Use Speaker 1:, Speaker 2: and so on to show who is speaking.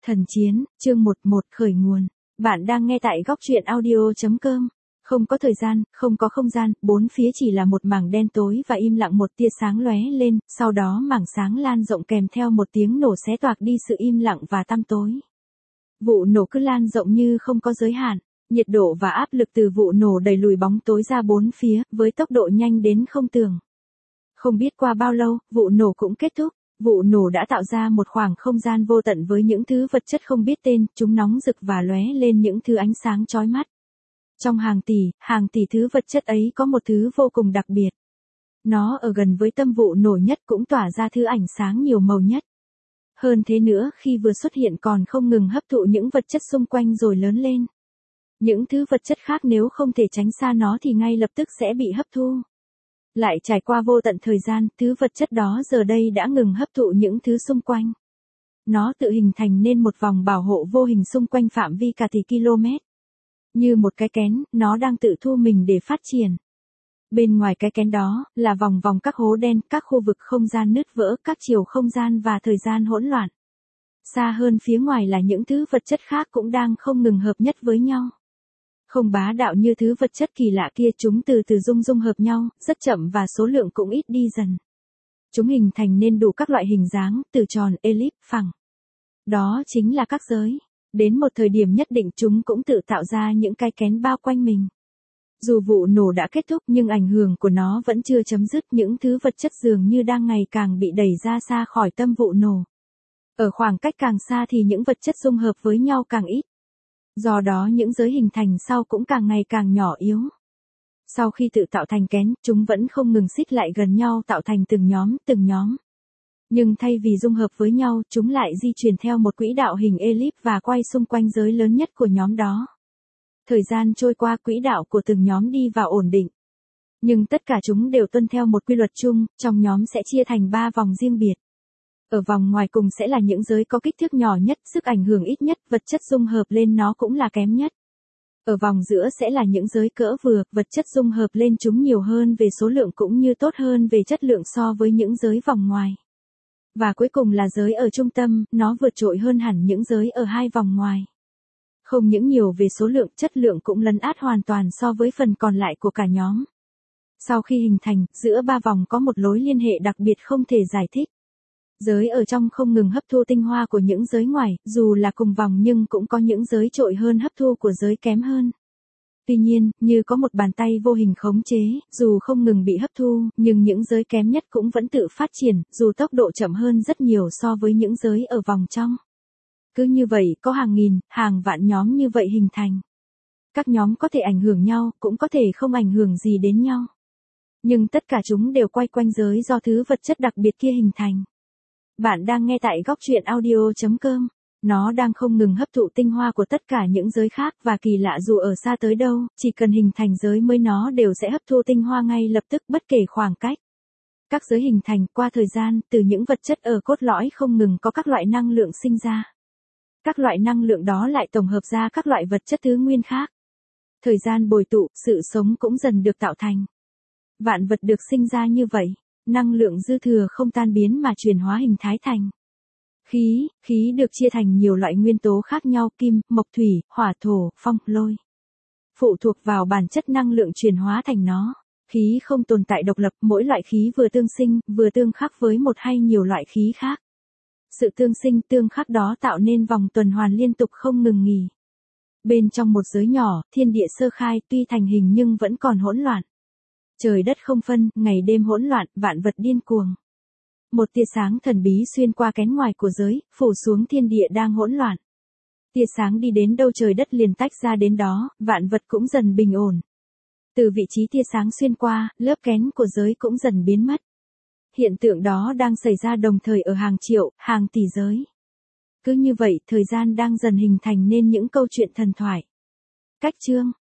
Speaker 1: Thần chiến, chương 11 khởi nguồn. Bạn đang nghe tại góc truyện audio.com. Không có thời gian, không có không gian, bốn phía chỉ là một mảng đen tối và im lặng, một tia sáng lóe lên, sau đó mảng sáng lan rộng kèm theo một tiếng nổ xé toạc đi sự im lặng và tăm tối. Vụ nổ cứ lan rộng như không có giới hạn, nhiệt độ và áp lực từ vụ nổ đẩy lùi bóng tối ra bốn phía, với tốc độ nhanh đến không tưởng. Không biết qua bao lâu, vụ nổ cũng kết thúc. Vụ nổ đã tạo ra một khoảng không gian vô tận với những thứ vật chất không biết tên, chúng nóng rực và lóe lên những thứ ánh sáng chói mắt. Trong hàng tỷ thứ vật chất ấy có một thứ vô cùng đặc biệt. Nó ở gần với tâm vụ nổ nhất cũng tỏa ra thứ ánh sáng nhiều màu nhất. Hơn thế nữa, khi vừa xuất hiện còn không ngừng hấp thụ những vật chất xung quanh rồi lớn lên. Những thứ vật chất khác nếu không thể tránh xa nó thì ngay lập tức sẽ bị hấp thu. Lại trải qua vô tận thời gian, thứ vật chất đó giờ đây đã ngừng hấp thụ những thứ xung quanh. Nó tự hình thành nên một vòng bảo hộ vô hình xung quanh phạm vi cả tỷ km. Như một cái kén, nó đang tự thu mình để phát triển. Bên ngoài cái kén đó, là vòng vòng các hố đen, các khu vực không gian nứt vỡ, các chiều không gian và thời gian hỗn loạn. Xa hơn phía ngoài là những thứ vật chất khác cũng đang không ngừng hợp nhất với nhau. Không bá đạo như thứ vật chất kỳ lạ kia, chúng từ từ dung hợp nhau, rất chậm và số lượng cũng ít đi dần. Chúng hình thành nên đủ các loại hình dáng, từ tròn, elip, phẳng. Đó chính là các giới. Đến một thời điểm nhất định chúng cũng tự tạo ra những cái kén bao quanh mình. Dù vụ nổ đã kết thúc nhưng ảnh hưởng của nó vẫn chưa chấm dứt, những thứ vật chất dường như đang ngày càng bị đẩy ra xa khỏi tâm vụ nổ. Ở khoảng cách càng xa thì những vật chất dung hợp với nhau càng ít. Do đó những giới hình thành sau cũng càng ngày càng nhỏ yếu. Sau khi tự tạo thành kén, chúng vẫn không ngừng xích lại gần nhau tạo thành từng nhóm. Nhưng thay vì dung hợp với nhau, chúng lại di chuyển theo một quỹ đạo hình elip và quay xung quanh giới lớn nhất của nhóm đó. Thời gian trôi qua, quỹ đạo của từng nhóm đi vào ổn định. Nhưng tất cả chúng đều tuân theo một quy luật chung, trong nhóm sẽ chia thành 3 vòng riêng biệt. Ở vòng ngoài cùng sẽ là những giới có kích thước nhỏ nhất, sức ảnh hưởng ít nhất, vật chất dung hợp lên nó cũng là kém nhất. Ở vòng giữa sẽ là những giới cỡ vừa, vật chất dung hợp lên chúng nhiều hơn về số lượng cũng như tốt hơn về chất lượng so với những giới vòng ngoài. Và cuối cùng là giới ở trung tâm, nó vượt trội hơn hẳn những giới ở hai vòng ngoài. Không những nhiều về số lượng, chất lượng cũng lấn át hoàn toàn so với phần còn lại của cả nhóm. Sau khi hình thành, giữa 3 vòng có một lối liên hệ đặc biệt không thể giải thích. Giới ở trong không ngừng hấp thu tinh hoa của những giới ngoài, dù là cùng vòng nhưng cũng có những giới trội hơn hấp thu của giới kém hơn. Tuy nhiên, như có một bàn tay vô hình khống chế, dù không ngừng bị hấp thu, nhưng những giới kém nhất cũng vẫn tự phát triển, dù tốc độ chậm hơn rất nhiều so với những giới ở vòng trong. Cứ như vậy, có hàng nghìn, hàng vạn nhóm như vậy hình thành. Các nhóm có thể ảnh hưởng nhau, cũng có thể không ảnh hưởng gì đến nhau. Nhưng tất cả chúng đều quay quanh giới do thứ vật chất đặc biệt kia hình thành. Bạn đang nghe tại góc truyện audio.com. Nó đang không ngừng hấp thụ tinh hoa của tất cả những giới khác và kỳ lạ dù ở xa tới đâu, chỉ cần hình thành giới mới nó đều sẽ hấp thu tinh hoa ngay lập tức bất kể khoảng cách. Các giới hình thành qua thời gian, từ những vật chất ở cốt lõi không ngừng có các loại năng lượng sinh ra. Các loại năng lượng đó lại tổng hợp ra các loại vật chất thứ nguyên khác. Thời gian bồi tụ, sự sống cũng dần được tạo thành. Vạn vật được sinh ra như vậy. Năng lượng dư thừa không tan biến mà chuyển hóa hình thái thành. Khí được chia thành nhiều loại nguyên tố khác nhau, kim, mộc, thủy, hỏa, thổ, phong, lôi. Phụ thuộc vào bản chất năng lượng chuyển hóa thành nó. Khí không tồn tại độc lập, mỗi loại khí vừa tương sinh, vừa tương khắc với một hay nhiều loại khí khác. Sự tương sinh tương khắc đó tạo nên vòng tuần hoàn liên tục không ngừng nghỉ. Bên trong một giới nhỏ, thiên địa sơ khai tuy thành hình nhưng vẫn còn hỗn loạn. Trời đất không phân, ngày đêm hỗn loạn, vạn vật điên cuồng. Một tia sáng thần bí xuyên qua kén ngoài của giới, phủ xuống thiên địa đang hỗn loạn. Tia sáng đi đến đâu trời đất liền tách ra đến đó, vạn vật cũng dần bình ổn. Từ vị trí tia sáng xuyên qua, lớp kén của giới cũng dần biến mất. Hiện tượng đó đang xảy ra đồng thời ở hàng triệu, hàng tỷ giới. Cứ như vậy, thời gian đang dần hình thành nên những câu chuyện thần thoại. Cách chương